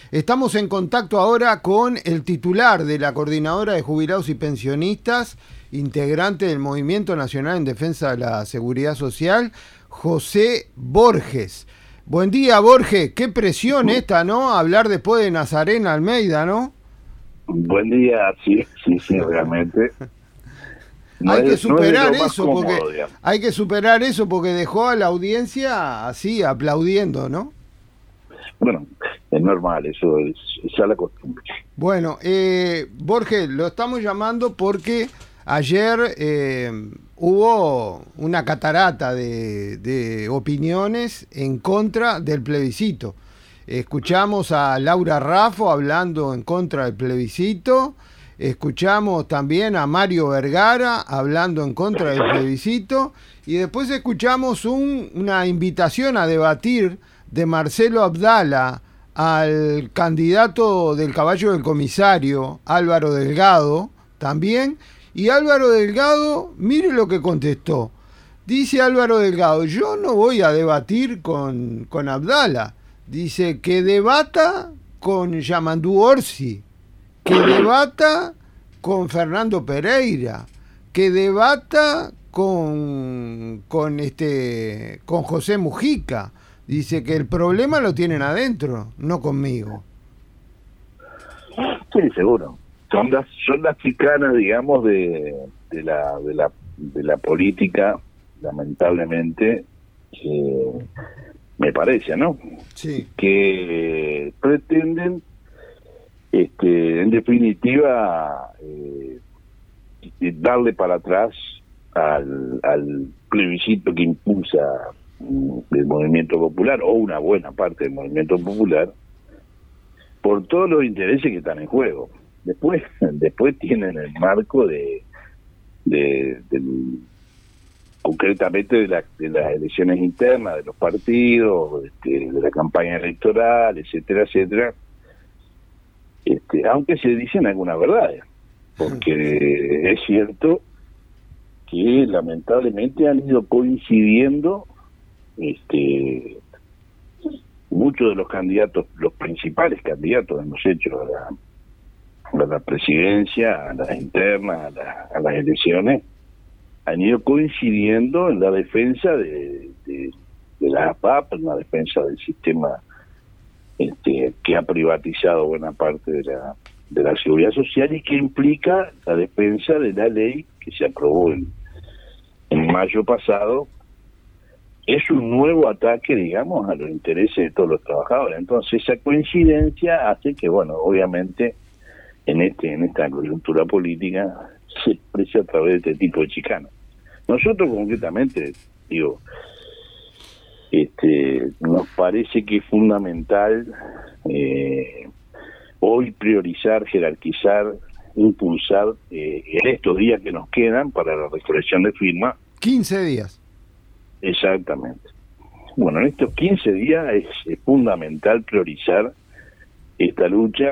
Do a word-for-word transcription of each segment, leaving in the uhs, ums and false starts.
Estamos en contacto ahora con el titular de la Coordinadora de Jubilados y Pensionistas, integrante del Movimiento Nacional en Defensa de la Seguridad Social, José Borges. Buen día, Borges. Qué presión esta, ¿no? Hablar después de Nazarena Almeida, ¿no? Buen día, sí, sí, sí, realmente. No hay es, que superar no eso, cómodo, porque digamos. hay que superar eso porque dejó a la audiencia así, aplaudiendo, ¿no? Bueno, es normal, eso es, es ya la costumbre. Bueno, eh, Borges, lo estamos llamando porque ayer eh, hubo una catarata de, de opiniones en contra del plebiscito. Escuchamos a Laura Raffo hablando en contra del plebiscito. Escuchamos también a Mario Vergara hablando en contra del plebiscito. Y después escuchamos un, una invitación a debatir de Marcelo Abdala al candidato del caballo del comisario, Álvaro Delgado, también. Y Álvaro Delgado, mire lo que contestó. Dice Álvaro Delgado, yo no voy a debatir con, con Abdala. Dice que debata con Yamandú Orsi, que debata con Fernando Pereira, que debata con, con, este, con José Mujica. Dice que el problema lo tienen adentro, no conmigo. Sí, seguro. Son las, son las chicanas, digamos, de, de, la, de, la, de la política, lamentablemente, que me parece, ¿no? Sí. Que pretenden, este, en definitiva, eh, darle para atrás al, al plebiscito que impulsa del movimiento popular, o una buena parte del movimiento popular, por todos los intereses que están en juego. Después después tienen el marco de, de, de concretamente de, la, de las elecciones internas, de los partidos, de, de la campaña electoral, etcétera, etcétera, este, aunque se dicen algunas verdades, porque es cierto que lamentablemente han ido coincidiendo este muchos de los candidatos, los principales candidatos hemos hecho a la, a la presidencia, a las internas, a, la, a las elecciones, han ido coincidiendo en la defensa de, de, de la A P A P, en la defensa del sistema este, que ha privatizado buena parte de la, de la seguridad social y que implica la defensa de la ley que se aprobó en, en mayo pasado. Es un nuevo ataque, digamos, a los intereses de todos los trabajadores. Entonces, esa coincidencia hace que, bueno, obviamente, en este en esta coyuntura política se exprese a través de este tipo de chicanas. Nosotros, concretamente, digo, este, nos parece que es fundamental eh, hoy priorizar, jerarquizar, impulsar eh, en estos días que nos quedan para la recolección de firmas. quince días. Exactamente. Bueno, en estos quince días es, es fundamental priorizar esta lucha.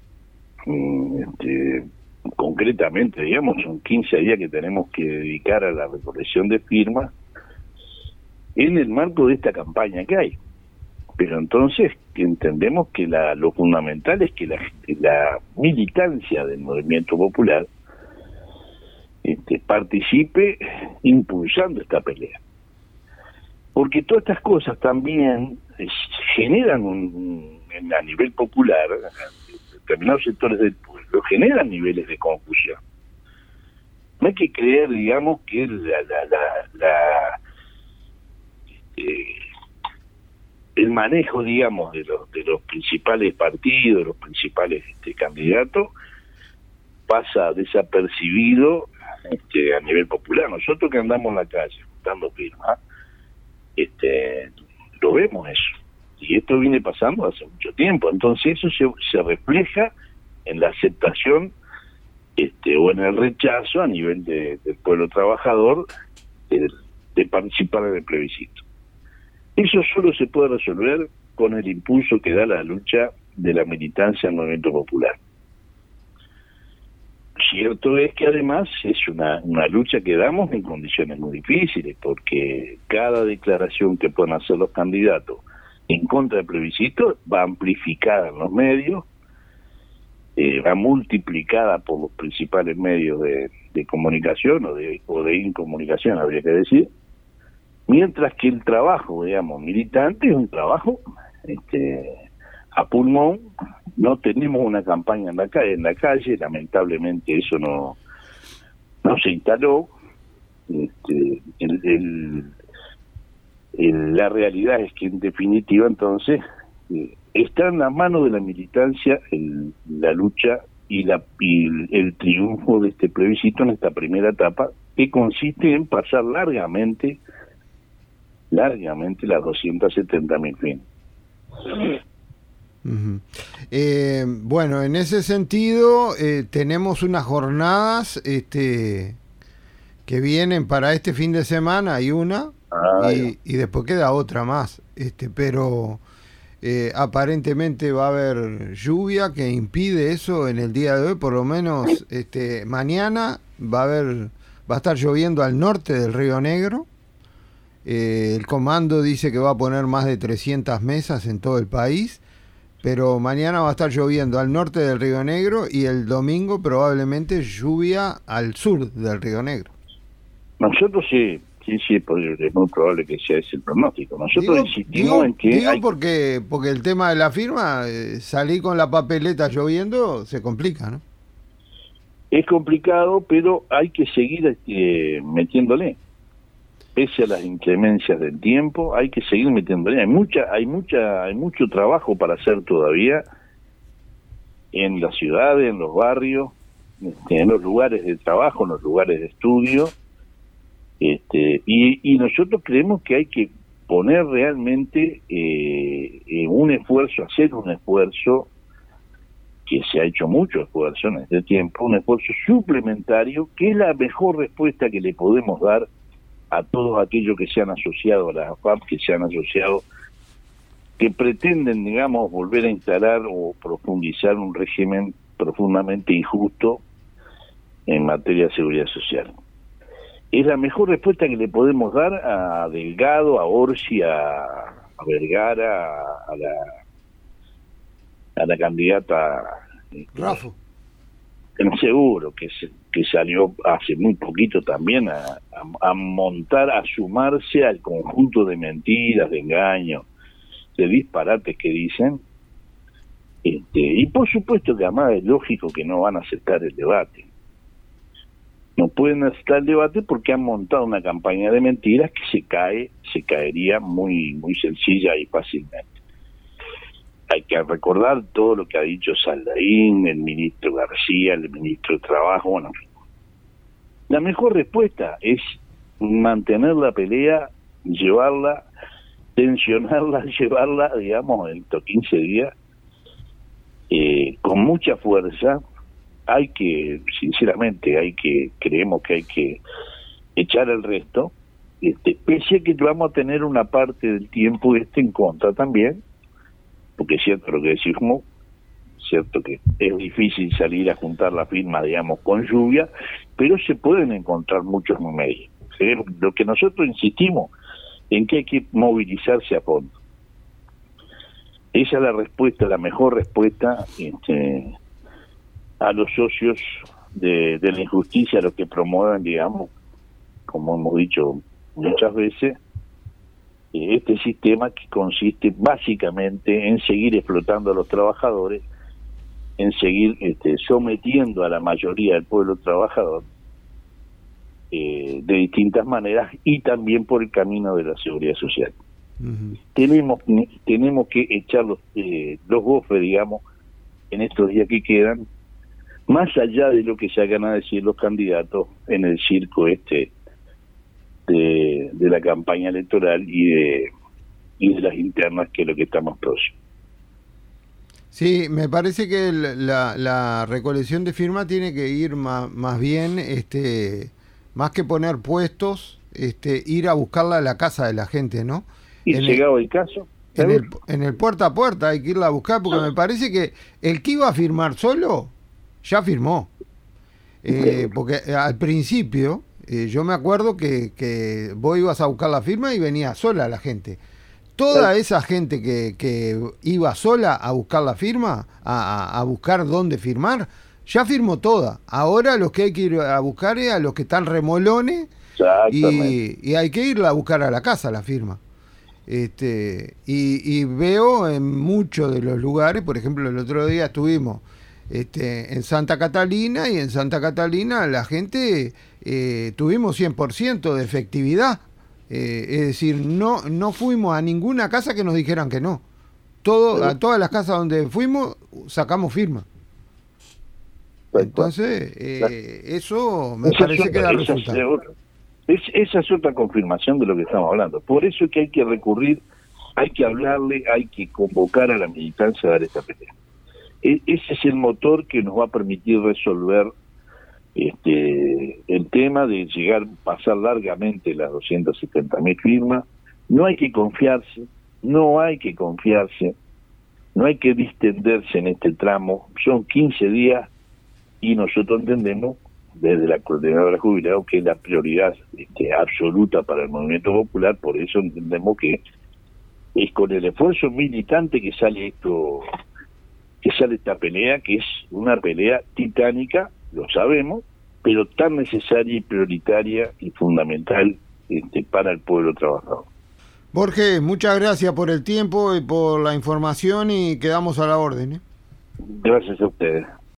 Este, concretamente, digamos, son quince días que tenemos que dedicar a la recolección de firmas en el marco de esta campaña que hay. Pero entonces entendemos que la, lo fundamental es que la, la militancia del movimiento popular este, participe impulsando esta pelea. Porque todas estas cosas también eh, generan un, a nivel popular, en determinados sectores del pueblo, generan niveles de confusión. No hay que creer, digamos, que la, la, la, la eh, el manejo, digamos, de los de los principales partidos, los principales este, candidatos, pasa desapercibido este, a nivel popular. Nosotros que andamos en la calle dando firmas, este lo vemos eso, y esto viene pasando hace mucho tiempo. Entonces eso se, se refleja en la aceptación este o en el rechazo a nivel de, del pueblo trabajador de, de participar en el plebiscito. Eso solo se puede resolver con el impulso que da la lucha de la militancia del movimiento popular. Cierto es que además es una, una lucha que damos en condiciones muy difíciles, porque cada declaración que puedan hacer los candidatos en contra del plebiscito va amplificada en los medios, eh, va multiplicada por los principales medios de, de comunicación o de, o de incomunicación, habría que decir, mientras que el trabajo, digamos, militante es un trabajo este, a pulmón. No tenemos una campaña en la calle, en la calle, lamentablemente eso no, no se instaló. Este, el, el, el, la realidad es que en definitiva entonces eh, está en la mano de la militancia el, la lucha y, la, y el, el triunfo de este plebiscito en esta primera etapa, que consiste en pasar largamente largamente las doscientas setenta mil firmas. Uh-huh. Eh, bueno, en ese sentido eh, tenemos unas jornadas este, que vienen para este fin de semana, hay una ah, y, y después queda otra más, este, pero eh, aparentemente va a haber lluvia que impide eso en el día de hoy, por lo menos este, mañana va a haber, va a estar lloviendo al norte del Río Negro. Eh, el comando dice que va a poner más de trescientas mesas en todo el país, pero mañana va a estar lloviendo al norte del Río Negro y el domingo probablemente lluvia al sur del Río Negro. Nosotros sí, sí, sí, es muy probable que sea ese el pronóstico. Nosotros digo, insistimos digo, en que... Digo hay... porque, porque el tema de la firma, eh, salir con la papeleta lloviendo, se complica, ¿no? Es complicado, pero hay que seguir eh, metiéndole. Pese a las inclemencias del tiempo, hay que seguir metiéndole. Hay mucha, hay mucha, hay mucho trabajo para hacer todavía en las ciudades, en los barrios, este, en los lugares de trabajo, en los lugares de estudio, este, y, y nosotros creemos que hay que poner realmente eh, un esfuerzo, hacer un esfuerzo, que se ha hecho mucho esfuerzo en este tiempo, un esfuerzo suplementario, que es la mejor respuesta que le podemos dar a todos aquellos que se han asociado a la AFAP, que se han asociado, que pretenden, digamos, volver a instalar o profundizar un régimen profundamente injusto en materia de seguridad social. Es la mejor respuesta que le podemos dar a Delgado, a Orsi, a, a Vergara, a, a la a la candidata Rafa. Seguro que se, que salió hace muy poquito también a, a, a montar, a sumarse al conjunto de mentiras, de engaños, de disparates que dicen, este, y por supuesto que además es lógico que no van a aceptar el debate. No pueden aceptar el debate porque han montado una campaña de mentiras que se cae, se caería muy, muy sencilla y fácilmente. Hay que recordar todo lo que ha dicho Saldaín, el ministro García, el ministro de Trabajo. Bueno, la mejor respuesta es mantener la pelea, llevarla, tensionarla, llevarla, digamos, en estos quince días, eh, con mucha fuerza. Hay que, sinceramente, hay que, creemos que hay que echar el resto, este, pese a que vamos a tener una parte del tiempo este en contra también, porque es cierto lo que decimos, cierto que es difícil salir a juntar la firma, digamos, con lluvia, pero se pueden encontrar muchos medios. ¿Sí? Lo que nosotros insistimos en que hay que movilizarse a fondo. Esa es la respuesta, la mejor respuesta este, a los socios de, de la injusticia, a los que promueven, digamos, como hemos dicho muchas veces, este sistema que consiste básicamente en seguir explotando a los trabajadores, en seguir este, sometiendo a la mayoría del pueblo trabajador eh, de distintas maneras y también por el camino de la seguridad social. Uh-huh. Tenemos, tenemos que echar los, eh, los bofes, digamos, en estos días que quedan, más allá de lo que se hagan a decir los candidatos en el circo este De, de la campaña electoral y de, y de las internas, que es lo que estamos próximos. Sí, me parece que el, la, la recolección de firmas tiene que ir más, más bien, este, más que poner puestos, este, ir a buscarla a la casa de la gente, ¿no? Y en llegado el, el caso. En el, en el puerta a puerta hay que irla a buscar, porque me parece que el que iba a firmar solo, ya firmó. Eh, porque al principio... Eh, yo me acuerdo que, que vos ibas a buscar la firma y venía sola la gente. toda esa gente que, que iba sola a buscar la firma, a, a, a buscar dónde firmar, ya firmó toda. Ahora los que hay que ir a buscar es a los que están remolones y, y hay que irla a buscar a la casa la firma. Este, y, y veo en muchos de los lugares, por ejemplo, el otro día estuvimos este, en Santa Catalina, y en Santa Catalina la gente eh, tuvimos cien por ciento de efectividad. Eh, es decir, no, no fuimos a ninguna casa que nos dijeran que no. Todo, a todas las casas donde fuimos sacamos firma. Entonces, eh, eso me esa parece otra, que da esa resultado. Es, esa es otra confirmación de lo que estamos hablando. Por eso es que hay que recurrir, hay que hablarle, hay que convocar a la militancia a dar esta pelea. E, ese es el motor que nos va a permitir resolver este el tema de llegar, pasar largamente las doscientas setenta mil firmas. No hay que confiarse, no hay que confiarse, no hay que distenderse en este tramo. Son quince días y nosotros entendemos desde la coordinadora jubilada que es la prioridad este, absoluta para el movimiento popular. Por eso entendemos que es con el esfuerzo militante que sale esto, que sale esta pelea, que es una pelea titánica, lo sabemos, pero tan necesaria y prioritaria y fundamental este, para el pueblo trabajador. Borges, muchas gracias por el tiempo y por la información, y quedamos a la orden, ¿eh? Gracias a ustedes.